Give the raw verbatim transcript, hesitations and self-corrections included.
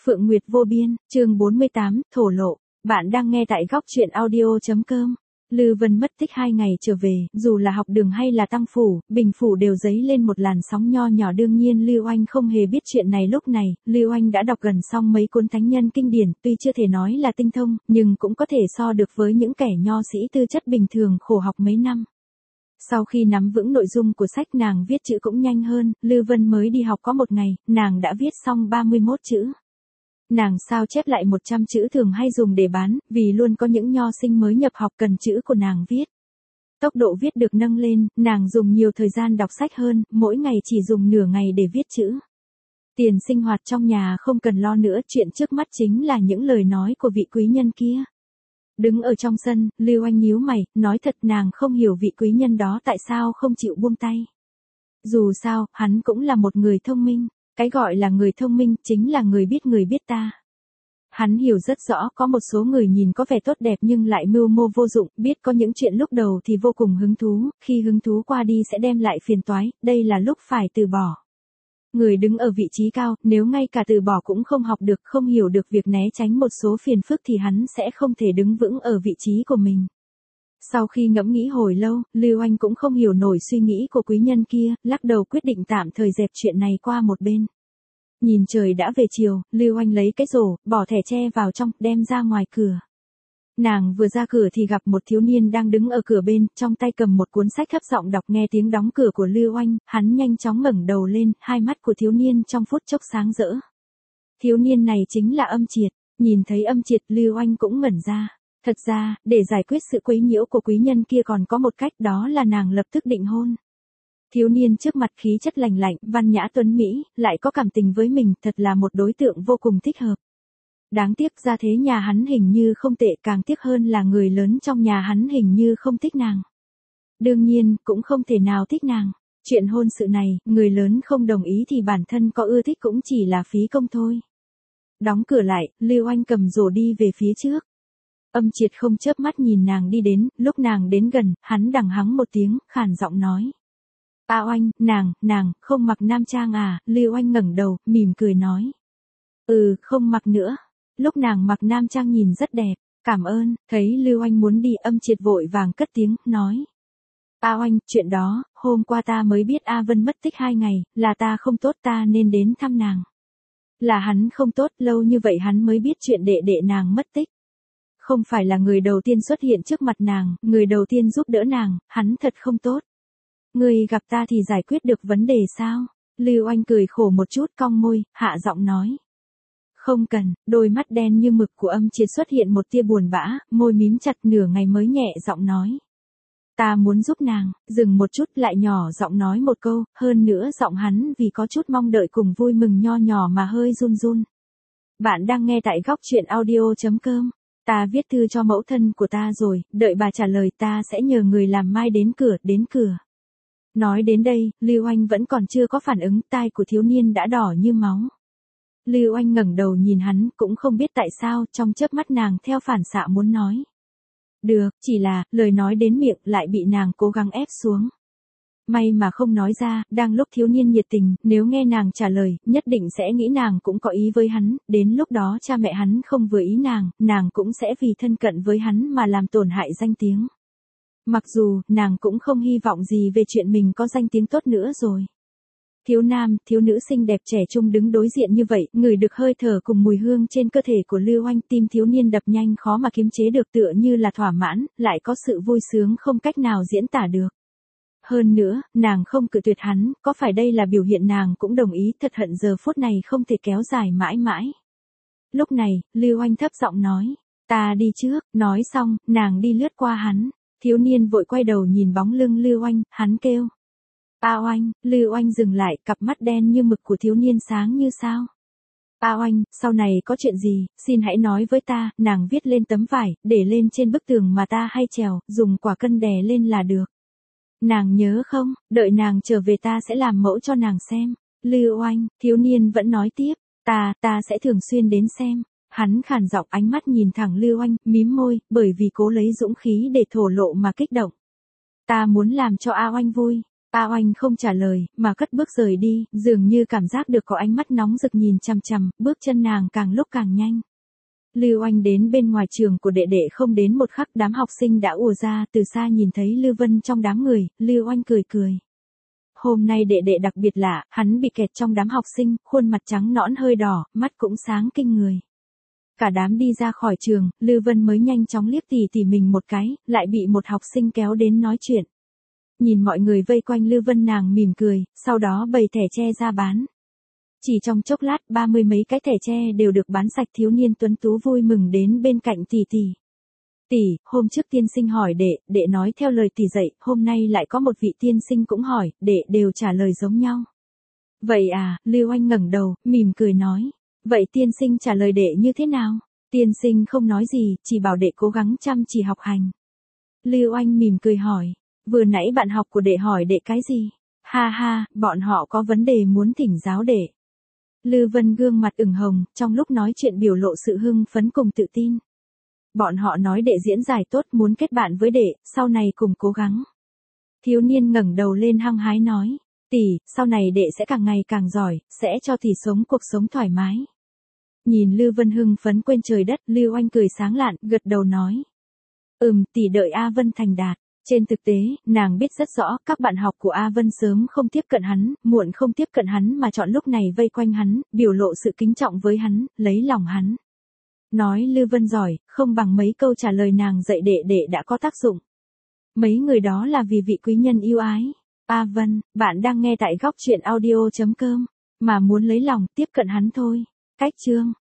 Phượng Nguyệt vô biên, chương bốn mươi tám, thổ lộ. Bạn đang nghe tại góc truyện audio chấm com. Lư Vân mất tích hai ngày trở về, dù là học đường hay là tăng phủ, bình phủ đều dấy lên một làn sóng nho nhỏ. Đương nhiên Lưu Oanh không hề biết chuyện này. Lúc này, Lưu Oanh đã đọc gần xong mấy cuốn thánh nhân kinh điển, tuy chưa thể nói là tinh thông, nhưng cũng có thể so được với những kẻ nho sĩ tư chất bình thường khổ học mấy năm. Sau khi nắm vững nội dung của sách, nàng viết chữ cũng nhanh hơn. Lư Vân mới đi học có một ngày, nàng đã viết xong ba mươi mốt chữ. Nàng sao chép lại một trăm chữ thường hay dùng để bán, vì luôn có những nho sinh mới nhập học cần chữ của nàng viết. Tốc độ viết được nâng lên, nàng dùng nhiều thời gian đọc sách hơn, mỗi ngày chỉ dùng nửa ngày để viết chữ. Tiền sinh hoạt trong nhà không cần lo nữa, chuyện trước mắt chính là những lời nói của vị quý nhân kia. Đứng ở trong sân, Lưu Oanh nhíu mày, nói thật nàng không hiểu vị quý nhân đó tại sao không chịu buông tay. Dù sao, hắn cũng là một người thông minh. Cái gọi là người thông minh chính là người biết người biết ta. Hắn hiểu rất rõ có một số người nhìn có vẻ tốt đẹp nhưng lại mưu mô vô dụng, biết có những chuyện lúc đầu thì vô cùng hứng thú, khi hứng thú qua đi sẽ đem lại phiền toái, đây là lúc phải từ bỏ. Người đứng ở vị trí cao, nếu ngay cả từ bỏ cũng không học được, không hiểu được việc né tránh một số phiền phức thì hắn sẽ không thể đứng vững ở vị trí của mình. Sau khi ngẫm nghĩ hồi lâu, Lưu Oanh cũng không hiểu nổi suy nghĩ của quý nhân kia, lắc đầu quyết định tạm thời dẹp chuyện này qua một bên. Nhìn trời đã về chiều, Lưu Oanh lấy cái rổ, bỏ thẻ tre vào trong, đem ra ngoài cửa. Nàng vừa ra cửa thì gặp một thiếu niên đang đứng ở cửa bên, trong tay cầm một cuốn sách thấp giọng đọc. Nghe tiếng đóng cửa của Lưu Oanh, hắn nhanh chóng ngẩng đầu lên, hai mắt của thiếu niên trong phút chốc sáng rỡ. Thiếu niên này chính là Âm Triệt. Nhìn thấy Âm Triệt, Lưu Oanh cũng ngẩn ra. Thật ra, để giải quyết sự quấy nhiễu của quý nhân kia còn có một cách, đó là nàng lập tức định hôn. Thiếu niên trước mặt khí chất lành lạnh, văn nhã tuấn Mỹ, lại có cảm tình với mình, thật là một đối tượng vô cùng thích hợp. Đáng tiếc gia thế nhà hắn hình như không tệ, càng tiếc hơn là người lớn trong nhà hắn hình như không thích nàng. Đương nhiên, cũng không thể nào thích nàng. Chuyện hôn sự này, người lớn không đồng ý thì bản thân có ưa thích cũng chỉ là phí công thôi. Đóng cửa lại, Lưu Oanh cầm rổ đi về phía trước. Âm Triệt không chớp mắt nhìn nàng đi đến, lúc nàng đến gần, hắn đằng hắng một tiếng, khàn giọng nói. A Oanh, nàng, nàng, không mặc nam trang à? Lưu Oanh ngẩng đầu, mỉm cười nói. Ừ, không mặc nữa. Lúc nàng mặc nam trang nhìn rất đẹp, cảm ơn. Thấy Lưu Oanh muốn đi, Âm Triệt vội vàng cất tiếng, nói. A Oanh, chuyện đó, hôm qua ta mới biết A Vân mất tích hai ngày, là ta không tốt, ta nên đến thăm nàng. Là hắn không tốt, lâu như vậy hắn mới biết chuyện đệ đệ nàng mất tích. Không phải là người đầu tiên xuất hiện trước mặt nàng, người đầu tiên giúp đỡ nàng, hắn thật không tốt. Người gặp ta thì giải quyết được vấn đề sao? Lưu Oanh cười khổ một chút, cong môi, hạ giọng nói. Không cần. Đôi mắt đen như mực của Âm Triệt xuất hiện một tia buồn bã, môi mím chặt, nửa ngày mới nhẹ giọng nói. Ta muốn giúp nàng. Dừng một chút lại nhỏ giọng nói một câu, hơn nữa giọng hắn vì có chút mong đợi cùng vui mừng nho nhỏ mà hơi run run. Bạn đang nghe tại góc truyện audio chấm com. Ta viết thư cho mẫu thân của ta rồi, đợi bà trả lời ta sẽ nhờ người làm mai đến cửa, đến cửa. Nói đến đây, Lưu Oanh vẫn còn chưa có phản ứng, tai của thiếu niên đã đỏ như máu. Lưu Oanh ngẩng đầu nhìn hắn, cũng không biết tại sao, trong chớp mắt nàng theo phản xạ muốn nói. Được, chỉ là, lời nói đến miệng lại bị nàng cố gắng ép xuống. May mà không nói ra, đang lúc thiếu niên nhiệt tình, nếu nghe nàng trả lời, nhất định sẽ nghĩ nàng cũng có ý với hắn, đến lúc đó cha mẹ hắn không vừa ý nàng, nàng cũng sẽ vì thân cận với hắn mà làm tổn hại danh tiếng. Mặc dù, nàng cũng không hy vọng gì về chuyện mình có danh tiếng tốt nữa rồi. Thiếu nam, thiếu nữ xinh đẹp trẻ trung đứng đối diện như vậy, ngửi được hơi thở cùng mùi hương trên cơ thể của Lưu Oanh, tim thiếu niên đập nhanh khó mà kiềm chế được, tựa như là thỏa mãn, lại có sự vui sướng không cách nào diễn tả được. Hơn nữa, nàng không cự tuyệt hắn, có phải đây là biểu hiện nàng cũng đồng ý, thật hận giờ phút này không thể kéo dài mãi mãi. Lúc này, Lưu Oanh thấp giọng nói, ta đi trước, nói xong, nàng đi lướt qua hắn. Thiếu niên vội quay đầu nhìn bóng lưng Lưu Oanh, hắn kêu. A Oanh. Lưu Oanh dừng lại, cặp mắt đen như mực của thiếu niên sáng như sao. A Oanh, sau này có chuyện gì, xin hãy nói với ta. Nàng viết lên tấm vải, để lên trên bức tường mà ta hay trèo, dùng quả cân đè lên là được. Nàng nhớ không, đợi nàng trở về ta sẽ làm mẫu cho nàng xem. Lưu Oanh, thiếu niên vẫn nói tiếp, ta, ta sẽ thường xuyên đến xem. Hắn khàn giọng, ánh mắt nhìn thẳng Lưu Oanh, mím môi, bởi vì cố lấy dũng khí để thổ lộ mà kích động. Ta muốn làm cho A Oanh vui. A Oanh không trả lời, mà cất bước rời đi, dường như cảm giác được có ánh mắt nóng rực nhìn chằm chằm, bước chân nàng càng lúc càng nhanh. Lưu Oanh đến bên ngoài trường của đệ đệ không đến một khắc đám học sinh đã ùa ra, từ xa nhìn thấy Lưu Vân trong đám người, Lưu Oanh cười cười. Hôm nay đệ đệ đặc biệt lạ, hắn bị kẹt trong đám học sinh, khuôn mặt trắng nõn hơi đỏ, mắt cũng sáng kinh người. Cả đám đi ra khỏi trường, Lưu Vân mới nhanh chóng liếc tỉ tỉ mình một cái, lại bị một học sinh kéo đến nói chuyện. Nhìn mọi người vây quanh Lưu Vân nàng mỉm cười, sau đó bày thẻ tre ra bán. Chỉ trong chốc lát ba mươi mấy cái thẻ tre đều được bán sạch. Thiếu niên tuấn tú vui mừng đến bên cạnh tỷ tỷ. Tỷ, hôm trước tiên sinh hỏi đệ, đệ nói theo lời tỷ dạy, hôm nay lại có một vị tiên sinh cũng hỏi, đệ đều trả lời giống nhau. Vậy à, Lưu Anh ngẩng đầu, mỉm cười nói. Vậy tiên sinh trả lời đệ như thế nào? Tiên sinh không nói gì, chỉ bảo đệ cố gắng chăm chỉ học hành. Lưu Anh mỉm cười hỏi. Vừa nãy bạn học của đệ hỏi đệ cái gì? Ha ha, bọn họ có vấn đề muốn thỉnh giáo đệ. Lư Vân gương mặt ửng hồng, trong lúc nói chuyện biểu lộ sự hưng phấn cùng tự tin. Bọn họ nói đệ diễn giải tốt, muốn kết bạn với đệ, sau này cùng cố gắng. Thiếu niên ngẩng đầu lên hăng hái nói. Tỷ, sau này đệ sẽ càng ngày càng giỏi, sẽ cho tỷ sống cuộc sống thoải mái. Nhìn Lư Vân hưng phấn quên trời đất, Lưu Anh cười sáng lạn, gật đầu nói. Ừm, tỷ đợi A Vân thành đạt. Trên thực tế, nàng biết rất rõ, các bạn học của A Vân sớm không tiếp cận hắn, muộn không tiếp cận hắn mà chọn lúc này vây quanh hắn, biểu lộ sự kính trọng với hắn, lấy lòng hắn. Nói Lư Vân giỏi, không bằng mấy câu trả lời nàng dạy đệ đệ đã có tác dụng. Mấy người đó là vì vị quý nhân yêu ái. A Vân, bạn đang nghe tại góc truyện audio chấm com, mà muốn lấy lòng, tiếp cận hắn thôi. Cách chương